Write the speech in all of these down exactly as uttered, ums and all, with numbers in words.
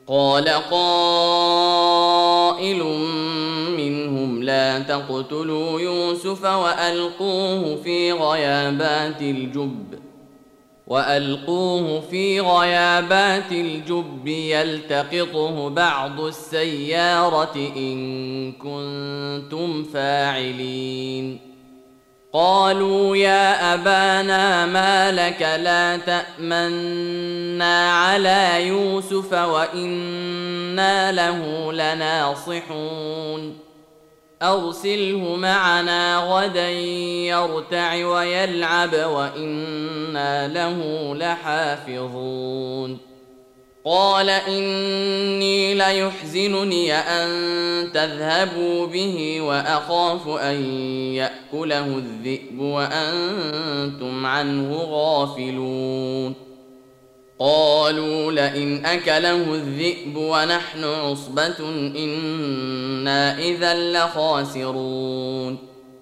قال قائل منهم لا تقتلوا يوسف وألقوه في غيابات الجب وألقوه في غيابات الجب يلتقطه بعض السيارة إن كنتم فاعلين. قالوا يا أبانا ما لك لا تأمنا على يوسف وإنا له لناصحون أرسله معنا غدا يرتع ويلعب وإنا له لحافظون. قال إني ليحزنني أن تذهبوا به وأخاف أن يأكله الذئب وأنتم عنه غافلون. قالوا لئن أكله الذئب ونحن عصبة إنا إذا لخاسرون.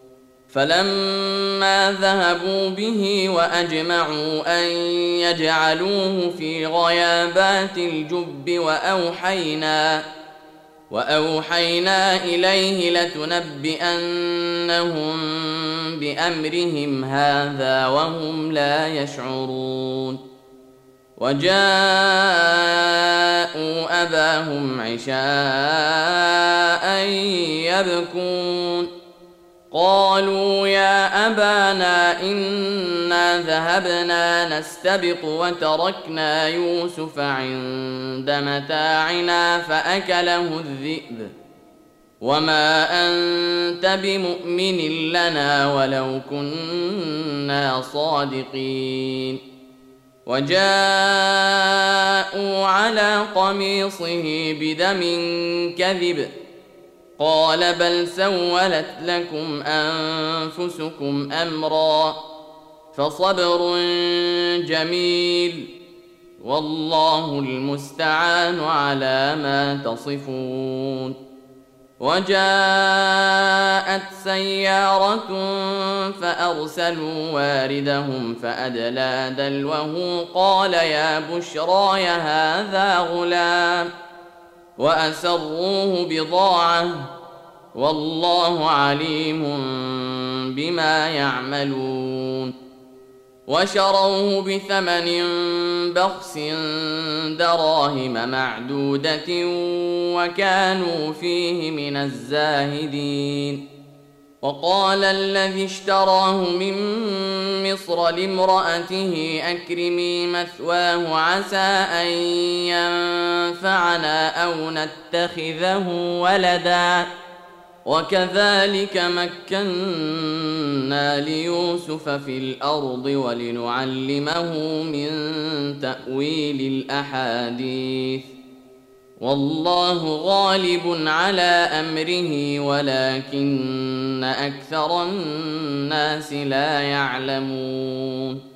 فلما ذهبوا به وأجمعوا أن يجعلوه في غيابات الجب وأوحينا وأوحينا إليه لتنبئنهم بأمرهم هذا وهم لا يشعرون. وجاءوا أباهم عشاء يبكون. قالوا يا أبانا إنا ذهبنا نستبق وتركنا يوسف عند متاعنا فأكله الذئب وما أنت بمؤمن لنا ولو كنا صادقين. وجاءوا على قميصه بدم كذب قال بل سولت لكم أنفسكم أمرا فصبر جميل والله المستعان على ما تصفون. وجاءت سيارة فأرسلوا واردهم فأدلى دلوه قال يا بشراي هذا غلام وأسروه بضاعة والله عليم بما يعملون. وشروه بثمن بخس دراهم معدودة وكانوا فيه من الزاهدين. وقال الذي اشتراه من مصر لامرأته أكرمي مثواه عسى أن ينفعنا أو نتخذه ولدا وكذلك مكنا ليوسف في الأرض ولنعلمه من تأويل الأحاديث والله غالب على أمره ولكن أكثر الناس لا يعلمون.